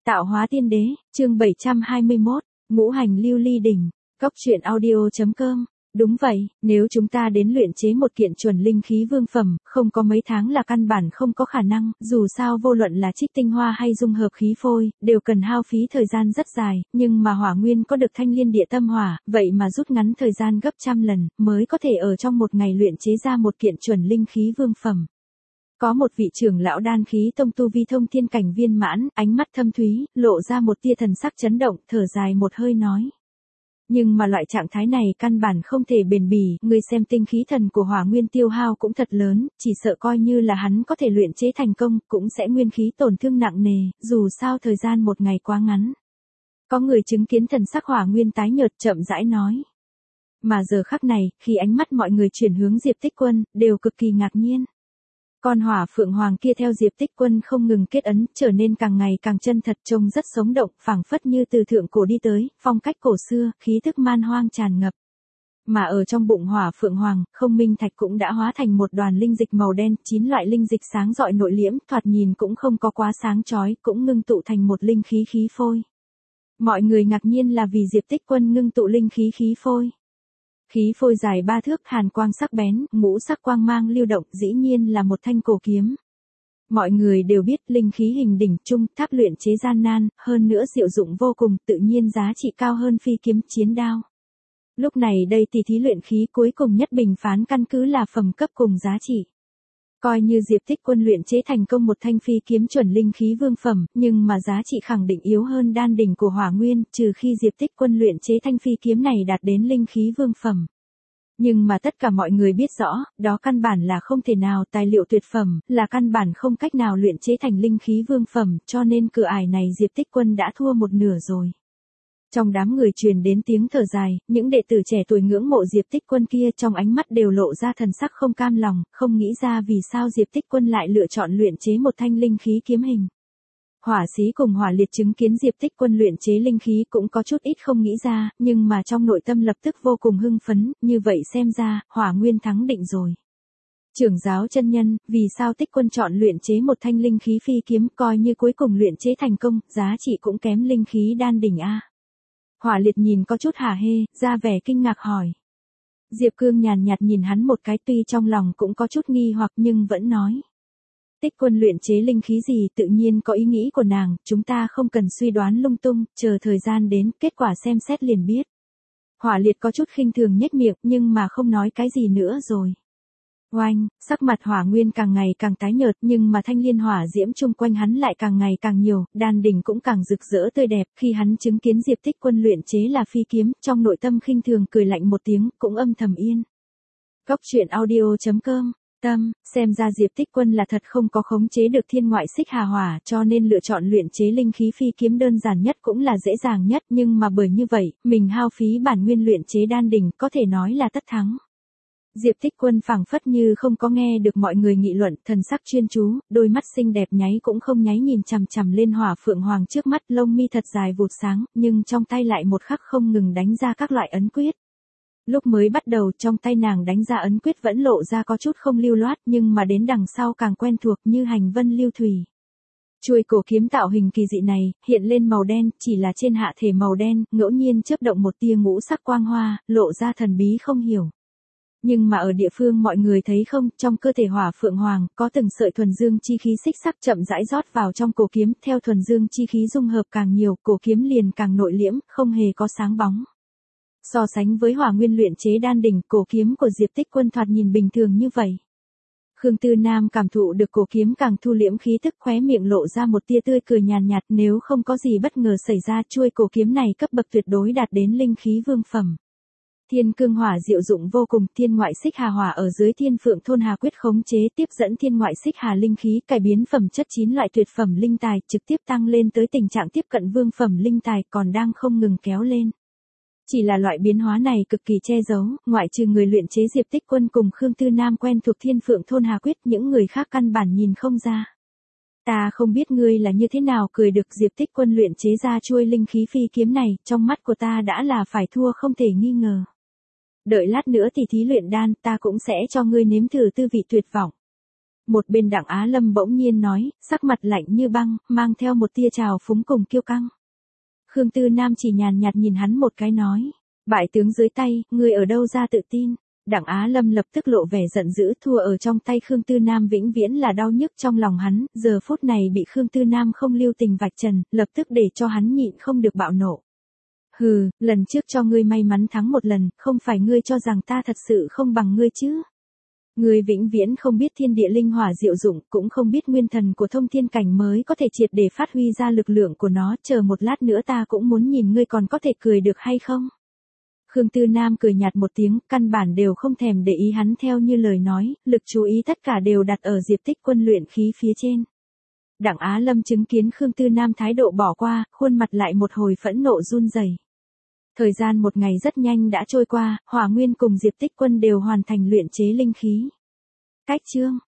Tạo hóa tiên đế, chương 721, ngũ hành lưu ly đỉnh, Cốc truyện audio.com. Đúng vậy, nếu chúng ta đến luyện chế một kiện chuẩn linh khí vương phẩm, không có mấy tháng là căn bản không có khả năng, dù sao vô luận là trích tinh hoa hay dung hợp khí phôi, đều cần hao phí thời gian rất dài, nhưng mà hỏa nguyên có được thanh liên địa tâm hỏa, vậy mà rút ngắn thời gian gấp trăm lần, mới có thể ở trong một ngày luyện chế ra một kiện chuẩn linh khí vương phẩm. Có một vị trưởng lão đan khí tông tu vi thông thiên cảnh viên mãn, ánh mắt thâm thúy, lộ ra một tia thần sắc chấn động, thở dài một hơi nói. Nhưng mà loại trạng thái này căn bản không thể bền bỉ, người xem tinh khí thần của hỏa nguyên tiêu hao cũng thật lớn, chỉ sợ coi như là hắn có thể luyện chế thành công, cũng sẽ nguyên khí tổn thương nặng nề, dù sao thời gian một ngày quá ngắn. Có người chứng kiến thần sắc hỏa nguyên tái nhợt chậm rãi nói. Mà giờ khắc này, khi ánh mắt mọi người chuyển hướng Diệp Tích Quân, đều cực kỳ ngạc nhiên. Con hỏa phượng hoàng kia theo Diệp Tích Quân không ngừng kết ấn, trở nên càng ngày càng chân thật, trông rất sống động, phảng phất như từ thượng cổ đi tới, phong cách cổ xưa, khí thức man hoang tràn ngập. Mà ở trong bụng hỏa phượng hoàng, không minh thạch cũng đã hóa thành một đoàn linh dịch màu đen, 9 loại linh dịch sáng rọi nội liễm, thoạt nhìn cũng không có quá sáng chói, cũng ngưng tụ thành một linh khí khí phôi. Mọi người ngạc nhiên là vì Diệp Tích Quân ngưng tụ linh khí khí phôi. Khí phôi dài 3 thước, hàn quang sắc bén, ngũ sắc quang mang lưu động, dĩ nhiên là một thanh cổ kiếm. Mọi người đều biết linh khí hình đỉnh trung tháp luyện chế gian nan, hơn nữa diệu dụng vô cùng, tự nhiên giá trị cao hơn phi kiếm chiến đao. Lúc này đây tỷ thí luyện khí cuối cùng nhất bình phán căn cứ là phẩm cấp cùng giá trị. Coi như Diệp Tích Quân luyện chế thành công một thanh phi kiếm chuẩn linh khí vương phẩm, nhưng mà giá trị khẳng định yếu hơn đan đỉnh của hỏa nguyên, trừ khi Diệp Tích Quân luyện chế thanh phi kiếm này đạt đến linh khí vương phẩm. Nhưng mà tất cả mọi người biết rõ, đó căn bản là không thể nào, tài liệu tuyệt phẩm, là căn bản không cách nào luyện chế thành linh khí vương phẩm, cho nên cửa ải này Diệp Tích Quân đã thua một nửa rồi. Trong đám người truyền đến tiếng thở dài, những đệ tử trẻ tuổi ngưỡng mộ Diệp Tích Quân kia trong ánh mắt đều lộ ra thần sắc không cam lòng, không nghĩ ra vì sao Diệp Tích Quân lại lựa chọn luyện chế một thanh linh khí kiếm hình. Hỏa Sĩ cùng Hỏa Liệt chứng kiến Diệp Tích Quân luyện chế linh khí cũng có chút ít không nghĩ ra, nhưng mà trong nội tâm lập tức vô cùng hưng phấn, như vậy xem ra, Hỏa Nguyên thắng định rồi. Trưởng giáo chân nhân, vì sao Tích Quân chọn luyện chế một thanh linh khí phi kiếm, coi như cuối cùng luyện chế thành công, giá trị cũng kém linh khí đan đỉnh a. Hỏa Liệt nhìn có chút hả hê, ra vẻ kinh ngạc hỏi. Diệp Cương nhàn nhạt nhìn hắn một cái, tuy trong lòng cũng có chút nghi hoặc nhưng vẫn nói. Tích Quân luyện chế linh khí gì tự nhiên có ý nghĩ của nàng, chúng ta không cần suy đoán lung tung, chờ thời gian đến, kết quả xem xét liền biết. Hỏa Liệt có chút khinh thường nhếch miệng nhưng mà không nói cái gì nữa rồi. Oanh, sắc mặt hỏa nguyên càng ngày càng tái nhợt nhưng mà thanh liên hỏa diễm chung quanh hắn lại càng ngày càng nhiều, đan đỉnh cũng càng rực rỡ tươi đẹp, khi hắn chứng kiến Diệp Tích Quân luyện chế là phi kiếm, trong nội tâm khinh thường cười lạnh một tiếng, cũng âm thầm yên. Cốc truyện audio.com. Xem ra Diệp Tích Quân là thật không có khống chế được thiên ngoại xích hà hỏa, cho nên lựa chọn luyện chế linh khí phi kiếm đơn giản nhất cũng là dễ dàng nhất, nhưng mà bởi như vậy, mình hao phí bản nguyên luyện chế đan đỉnh, có thể nói là tất thắng. Diệp Tích Quân phảng phất như không có nghe được mọi người nghị luận, thần sắc chuyên chú, đôi mắt xinh đẹp nháy cũng không nháy nhìn chằm chằm lên hỏa phượng hoàng trước mắt, lông mi thật dài vụt sáng, nhưng trong tay lại một khắc không ngừng đánh ra các loại ấn quyết. Lúc mới bắt đầu trong tay nàng đánh ra ấn quyết vẫn lộ ra có chút không lưu loát, nhưng mà đến đằng sau càng quen thuộc như hành vân lưu thủy. Chuôi cổ kiếm tạo hình kỳ dị này, hiện lên màu đen, chỉ là trên hạ thể màu đen, ngẫu nhiên chớp động một tia ngũ sắc quang hoa, lộ ra thần bí không hiểu. Nhưng mà ở địa phương mọi người thấy không, trong cơ thể hỏa phượng hoàng, có từng sợi thuần dương chi khí xích sắc chậm rãi rót vào trong cổ kiếm, theo thuần dương chi khí dung hợp càng nhiều, cổ kiếm liền càng nội liễm, không hề có sáng bóng. So sánh với hỏa nguyên luyện chế đan đỉnh, cổ kiếm của Diệp Tích Quân thoạt nhìn bình thường như vậy. Khương Tư Nam cảm thụ được cổ kiếm càng thu liễm khí tức, khóe miệng lộ ra một tia tươi cười nhàn nhạt, nếu không có gì bất ngờ xảy ra, chuôi cổ kiếm này cấp bậc tuyệt đối đạt đến linh khí vương phẩm. Thiên cương hỏa diệu dụng vô cùng, thiên ngoại xích hà hỏa ở dưới thiên phượng thôn hà quyết khống chế tiếp dẫn thiên ngoại xích hà linh khí, cải biến phẩm chất 9 loại tuyệt phẩm linh tài, trực tiếp tăng lên tới tình trạng tiếp cận vương phẩm linh tài, còn đang không ngừng kéo lên. Chỉ là loại biến hóa này cực kỳ che giấu, ngoại trừ người luyện chế Diệp Tích Quân cùng Khương Tư Nam quen thuộc thiên phượng thôn hà quyết, những người khác căn bản nhìn không ra. Ta không biết ngươi là như thế nào cười được Diệp Tích Quân luyện chế ra chuôi linh khí phi kiếm này, trong mắt của ta đã là phải thua không thể nghi ngờ. Đợi lát nữa thì thí luyện đan, ta cũng sẽ cho ngươi nếm thử tư vị tuyệt vọng. Một bên Đặng Á Lâm bỗng nhiên nói, sắc mặt lạnh như băng, mang theo một tia trào phúng cùng kiêu căng. Khương Tư Nam chỉ nhàn nhạt nhìn hắn một cái nói, bại tướng dưới tay, ngươi ở đâu ra tự tin. Đặng Á Lâm lập tức lộ vẻ giận dữ, thua ở trong tay Khương Tư Nam vĩnh viễn là đau nhức trong lòng hắn, giờ phút này bị Khương Tư Nam không lưu tình vạch trần, lập tức để cho hắn nhịn không được bạo nộ. Hừ, lần trước cho ngươi may mắn thắng một lần, không phải ngươi cho rằng ta thật sự không bằng ngươi chứ. Ngươi vĩnh viễn không biết thiên địa linh hỏa diệu dụng, cũng không biết nguyên thần của thông thiên cảnh mới có thể triệt để phát huy ra lực lượng của nó, chờ một lát nữa ta cũng muốn nhìn ngươi còn có thể cười được hay không. Khương Tư Nam cười nhạt một tiếng, căn bản đều không thèm để ý hắn theo như lời nói, lực chú ý tất cả đều đặt ở Diệp Tích Quân luyện khí phía trên. Đặng Á Lâm chứng kiến Khương Tư Nam thái độ bỏ qua, khuôn mặt lại một hồi phẫn nộ run rẩy. Thời gian một ngày rất nhanh đã trôi qua, Hỏa Nguyên cùng Diệp Tích Quân đều hoàn thành luyện chế linh khí. Cách chương